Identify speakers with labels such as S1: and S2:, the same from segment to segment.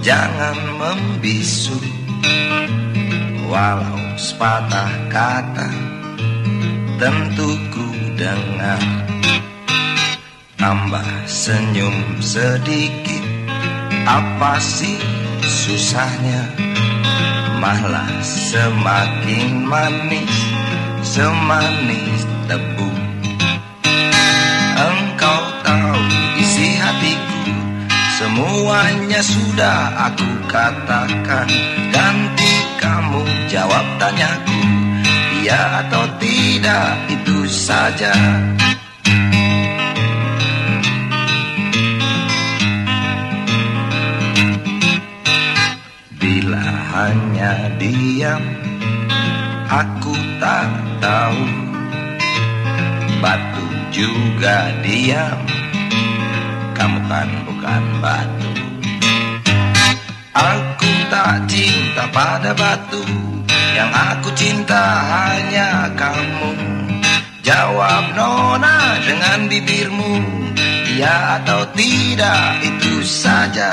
S1: jangan membisu. Walau sepatah kata tentu ku dengar. Tambah senyum sedikit, apa sih susahnya? Malah semakin manis, semanis tebu. Engkau tahu isi hatiku, semuanya sudah aku katakan. Ganti kamu jawab tanyaku, iya atau tidak, itu saja. Bila hanya diam, aku tak tahu. Batu juga diam, kamu kan bukan batu. Aku tak cinta pada batu, yang aku cinta hanya kamu. Jawab nona dengan bibirmu, iya atau tidak, itu saja.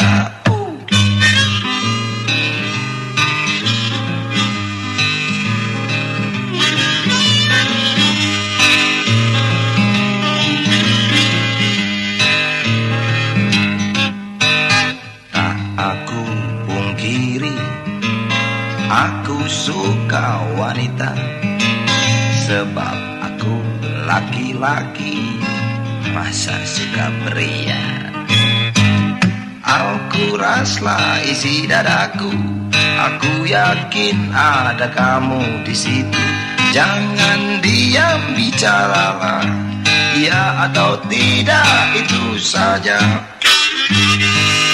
S1: Aku pungkiri, aku suka wanita, sebab aku laki-laki, masa suka pria. Aku raslah isi dadaku, aku yakin ada kamu di situ. Jangan diam, bicaralah, iya atau tidak, itu saja.